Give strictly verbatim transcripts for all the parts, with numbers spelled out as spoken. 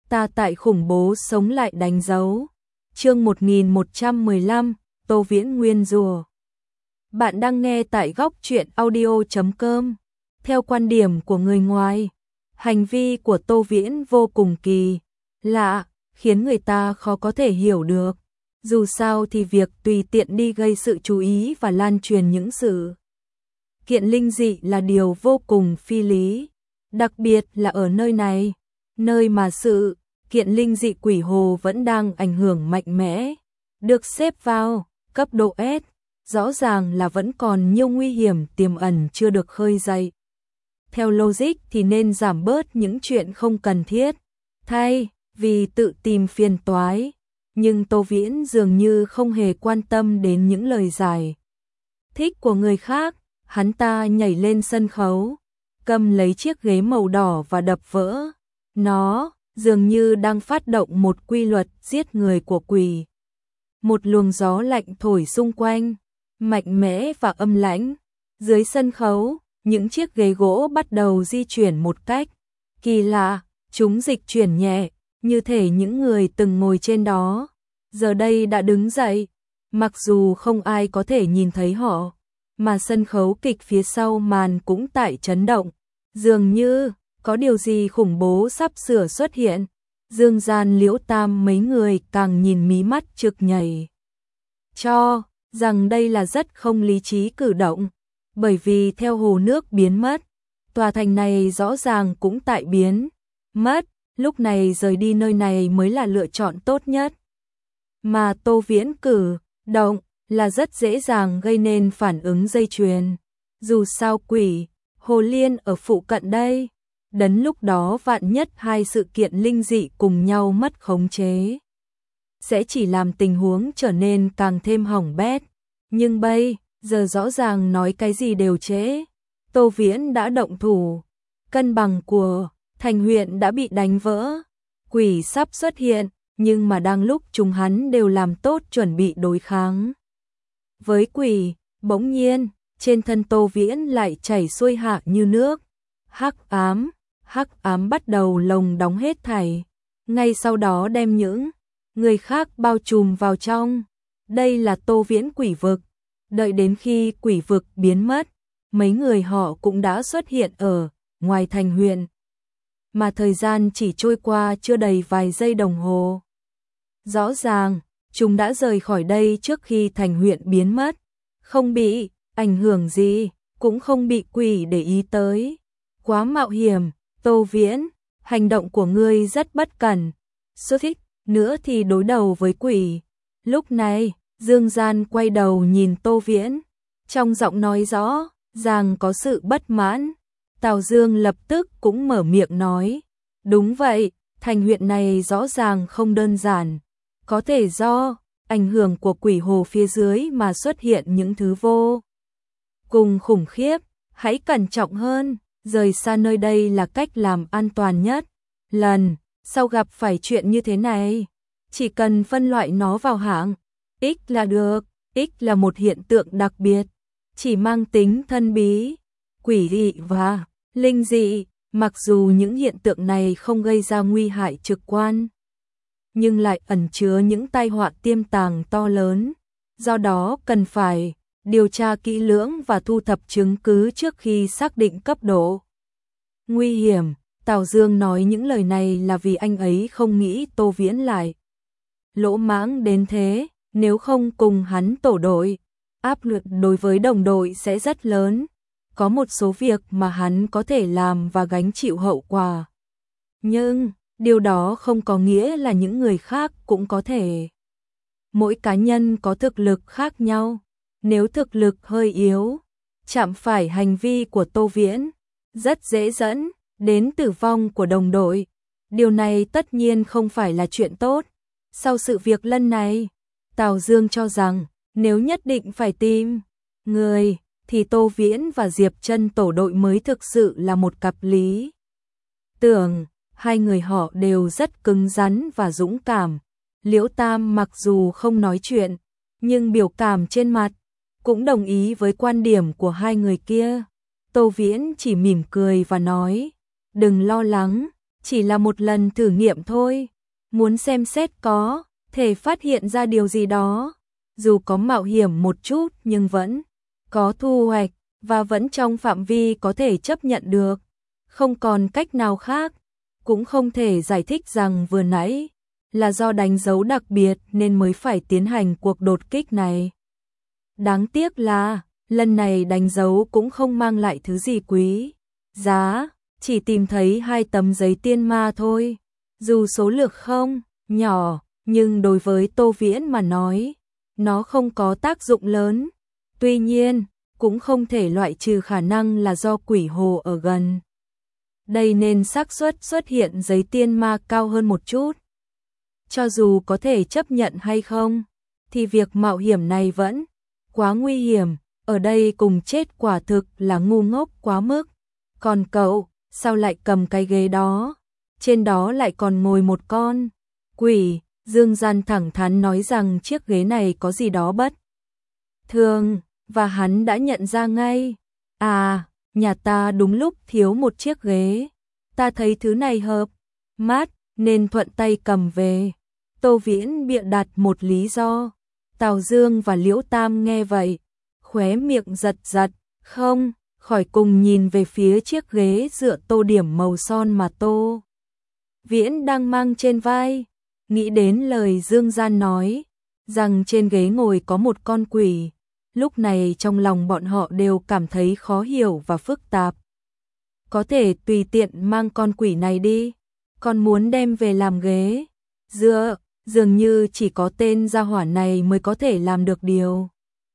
ta tại khủng bố sống lại đánh dấu. Chương một nghìn một trăm mười lăm, Tô Viễn nguyên rùa. Bạn đang nghe tại góc truyện audio chấm com. Theo quan điểm của người ngoài, hành vi của Tô Viễn vô cùng kỳ lạ, khiến người ta khó có thể hiểu được. Dù sao thì việc tùy tiện đi gây sự chú ý và lan truyền những sự kiện linh dị là điều vô cùng phi lý. Đặc biệt là ở nơi này, nơi mà sự kiện linh dị quỷ hồ vẫn đang ảnh hưởng mạnh mẽ, được xếp vào cấp độ S, rõ ràng là vẫn còn nhiều nguy hiểm tiềm ẩn chưa được khơi dậy. Theo logic thì nên giảm bớt những chuyện không cần thiết, thay vì tự tìm phiền toái, nhưng Tô Viễn dường như không hề quan tâm đến những lời giải thích của người khác. Hắn ta nhảy lên sân khấu, cầm lấy chiếc ghế màu đỏ và đập vỡ nó, dường như đang phát động một quy luật giết người của quỷ. Một luồng gió lạnh thổi xung quanh, mạnh mẽ và âm lãnh. Dưới sân khấu, những chiếc ghế gỗ bắt đầu di chuyển một cách kỳ lạ, chúng dịch chuyển nhẹ, như thể những người từng ngồi trên đó giờ đây đã đứng dậy. Mặc dù không ai có thể nhìn thấy họ, mà sân khấu kịch phía sau màn cũng tại chấn động, dường như có điều gì khủng bố sắp sửa xuất hiện. Dương Gian, Liễu Tam mấy người càng nhìn mí mắt trực nhảy, cho rằng đây là rất không lý trí cử động, bởi vì theo hồ nước biến mất, tòa thành này rõ ràng cũng tại biến mất, lúc này rời đi nơi này mới là lựa chọn tốt nhất. Mà Tô Viễn cử động là rất dễ dàng gây nên phản ứng dây chuyền. Dù sao quỷ hồ liên ở phụ cận đây, đến lúc đó vạn nhất hai sự kiện linh dị cùng nhau mất khống chế, sẽ chỉ làm tình huống trở nên càng thêm hỏng bét. Nhưng bây giờ rõ ràng nói cái gì đều trễ. Tô Viễn đã động thủ, cân bằng của thành huyện đã bị đánh vỡ, quỷ sắp xuất hiện, nhưng mà đang lúc chúng hắn đều làm tốt chuẩn bị đối kháng với quỷ, bỗng nhiên trên thân Tô Viễn lại chảy xuôi hạ như nước. Hắc ám, hắc ám bắt đầu lồng đóng hết thảy, ngay sau đó đem những người khác bao trùm vào trong. Đây là Tô Viễn quỷ vực. Đợi đến khi quỷ vực biến mất, mấy người họ cũng đã xuất hiện ở ngoài thành huyện. Mà thời gian chỉ trôi qua chưa đầy vài giây đồng hồ. Rõ ràng, chúng đã rời khỏi đây trước khi thành huyện biến mất, không bị ảnh hưởng gì, cũng không bị quỷ để ý tới. Quá mạo hiểm, Tô Viễn, hành động của ngươi rất bất cẩn. Xuất thích nữa thì đối đầu với quỷ. Lúc này, Dương Gian quay đầu nhìn Tô Viễn, trong giọng nói rõ ràng có sự bất mãn. Tào Dương lập tức cũng mở miệng nói, đúng vậy, thành huyện này rõ ràng không đơn giản, có thể do ảnh hưởng của quỷ hồ phía dưới mà xuất hiện những thứ vô cùng khủng khiếp. Hãy cẩn trọng hơn, rời xa nơi đây là cách làm an toàn nhất. Lần sau gặp phải chuyện như thế này, chỉ cần phân loại nó vào hạng X là được. X là một hiện tượng đặc biệt, chỉ mang tính thân bí, quỷ dị và linh dị. Mặc dù những hiện tượng này không gây ra nguy hại trực quan, nhưng lại ẩn chứa những tai họa tiềm tàng to lớn. Do đó cần phải điều tra kỹ lưỡng và thu thập chứng cứ trước khi xác định cấp độ nguy hiểm. Tào Dương nói những lời này là vì anh ấy không nghĩ Tô Viễn lại lỗ mãng đến thế. Nếu không cùng hắn tổ đội, áp lực đối với đồng đội sẽ rất lớn. Có một số việc mà hắn có thể làm và gánh chịu hậu quả, nhưng điều đó không có nghĩa là những người khác cũng có thể. Mỗi cá nhân có thực lực khác nhau, nếu thực lực hơi yếu, chạm phải hành vi của Tô Viễn, rất dễ dẫn đến tử vong của đồng đội. Điều này tất nhiên không phải là chuyện tốt. Sau sự việc lần này, Tào Dương cho rằng nếu nhất định phải tìm người, thì Tô Viễn và Diệp Trân tổ đội mới thực sự là một cặp lý tưởng. Hai người họ đều rất cứng rắn và dũng cảm. Liễu Tam mặc dù không nói chuyện, nhưng biểu cảm trên mặt cũng đồng ý với quan điểm của hai người kia. Tô Viễn chỉ mỉm cười và nói, đừng lo lắng, chỉ là một lần thử nghiệm thôi, muốn xem xét có thể phát hiện ra điều gì đó, dù có mạo hiểm một chút nhưng vẫn có thu hoạch và vẫn trong phạm vi có thể chấp nhận được, không còn cách nào khác, cũng không thể giải thích rằng vừa nãy là do đánh dấu đặc biệt nên mới phải tiến hành cuộc đột kích này. Đáng tiếc là lần này đánh dấu cũng không mang lại thứ gì quý giá, chỉ tìm thấy hai tấm giấy tiên ma thôi. Dù số lượng không nhỏ, nhưng đối với Tô Viễn mà nói, nó không có tác dụng lớn. Tuy nhiên, cũng không thể loại trừ khả năng là do quỷ hồ ở gần đây nên xác suất xuất hiện giấy tiên ma cao hơn một chút. Cho dù có thể chấp nhận hay không, thì việc mạo hiểm này vẫn quá nguy hiểm, ở đây cùng chết quả thực là ngu ngốc quá mức. Còn cậu, sao lại cầm cái ghế đó? Trên đó lại còn ngồi một con quỷ. Dương Gian thẳng thắn nói rằng chiếc ghế này có gì đó bất thường, và hắn đã nhận ra ngay. À, nhà ta đúng lúc thiếu một chiếc ghế, ta thấy thứ này hợp mắt nên thuận tay cầm về. Tô Viễn bịa đặt một lý do. Tào Dương và Liễu Tam nghe vậy, khóe miệng giật giật, không khỏi cùng nhìn về phía chiếc ghế dựa tô điểm màu son mà Tô Viễn đang mang trên vai. Nghĩ đến lời Dương Gian nói, rằng trên ghế ngồi có một con quỷ, lúc này trong lòng bọn họ đều cảm thấy khó hiểu và phức tạp. Có thể tùy tiện mang con quỷ này đi, còn muốn đem về làm ghế dựa, dường như chỉ có tên gia hỏa này mới có thể làm được điều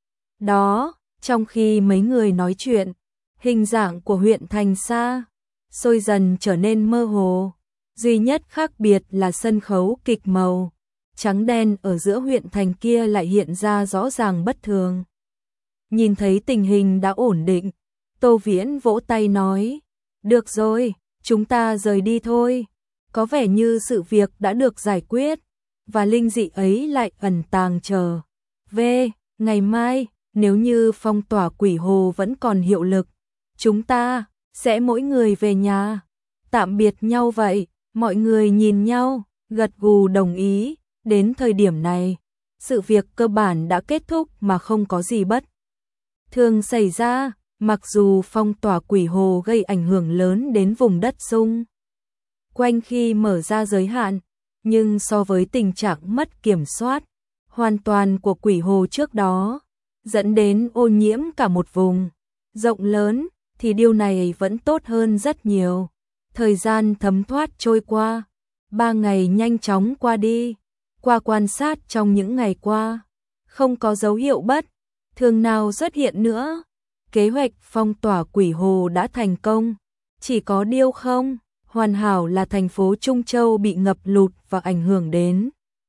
đó. Trong khi mấy người nói chuyện, hình dạng của huyện thành xa xôi dần trở nên mơ hồ. Duy nhất khác biệt là sân khấu kịch màu trắng đen ở giữa huyện thành kia lại hiện ra rõ ràng bất thường. Nhìn thấy tình hình đã ổn định, Tô Viễn vỗ tay nói, được rồi, chúng ta rời đi thôi. Có vẻ như sự việc đã được giải quyết, và linh dị ấy lại ẩn tàng chờ về. Ngày mai, nếu như phong tỏa quỷ hồ vẫn còn hiệu lực, chúng ta sẽ mỗi người về nhà, tạm biệt nhau vậy. Mọi người nhìn nhau, gật gù đồng ý. Đến thời điểm này, sự việc cơ bản đã kết thúc mà không có gì bất thường xảy ra. Mặc dù phong tỏa quỷ hồ gây ảnh hưởng lớn đến vùng đất xung quanh khi mở ra giới hạn, nhưng so với tình trạng mất kiểm soát hoàn toàn của quỷ hồ trước đó, dẫn đến ô nhiễm cả một vùng rộng lớn, thì điều này vẫn tốt hơn rất nhiều. Thời gian thấm thoát trôi qua, ba ngày nhanh chóng qua đi. Qua quan sát trong những ngày qua, không có dấu hiệu bất thường nào xuất hiện nữa. Kế hoạch phong tỏa quỷ hồ đã thành công, chỉ có điều không hoàn hảo là thành phố Trung Châu bị ngập lụt và ảnh hưởng đến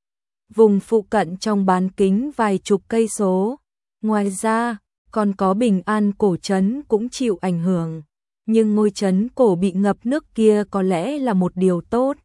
vùng phụ cận trong bán kính vài chục cây số. Ngoài ra, còn có Bình An cổ trấn cũng chịu ảnh hưởng. Nhưng ngôi trấn cổ bị ngập nước kia có lẽ là một điều tốt,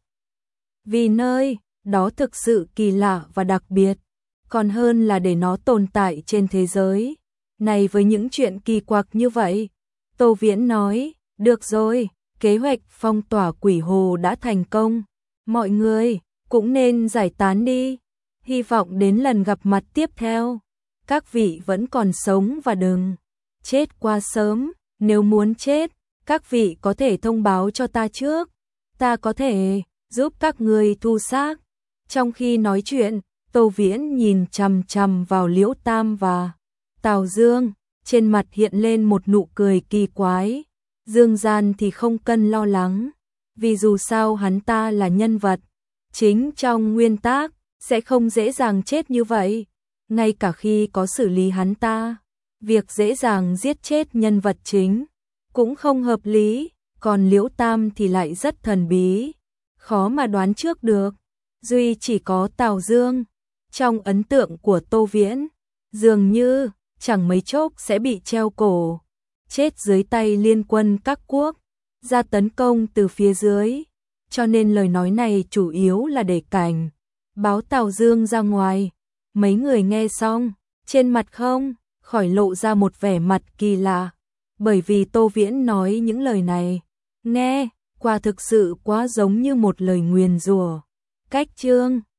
vì nơi đó thực sự kỳ lạ và đặc biệt, còn hơn là để nó tồn tại trên thế giới này với những chuyện kỳ quặc như vậy. Tô Viễn nói, được rồi, kế hoạch phong tỏa quỷ hồ đã thành công, mọi người cũng nên giải tán đi. Hy vọng đến lần gặp mặt tiếp theo, các vị vẫn còn sống và đừng chết quá sớm. Nếu muốn chết, các vị có thể thông báo cho ta trước, ta có thể giúp các người thu xác. Trong khi nói chuyện, Tô Viễn nhìn chằm chằm vào Liễu Tam và Tào Dương, trên mặt hiện lên một nụ cười kỳ quái. Dương Gian thì không cần lo lắng, vì dù sao hắn ta là nhân vật chính trong nguyên tác, sẽ không dễ dàng chết như vậy. Ngay cả khi có xử lý hắn ta, việc dễ dàng giết chết nhân vật chính cũng không hợp lý. Còn Liễu Tam thì lại rất thần bí, khó mà đoán trước được. Duy chỉ có Tào Dương, trong ấn tượng của Tô Viễn, dường như chẳng mấy chốc sẽ bị treo cổ, chết dưới tay liên quân các quốc gia tấn công từ phía dưới. Cho nên lời nói này chủ yếu là để cảnh báo Tào Dương ra ngoài. Mấy người nghe xong, trên mặt không khỏi lộ ra một vẻ mặt kỳ lạ, bởi vì Tô Viễn nói những lời này nghe Quả thực sự quá giống như một lời nguyền rủa. Cách chương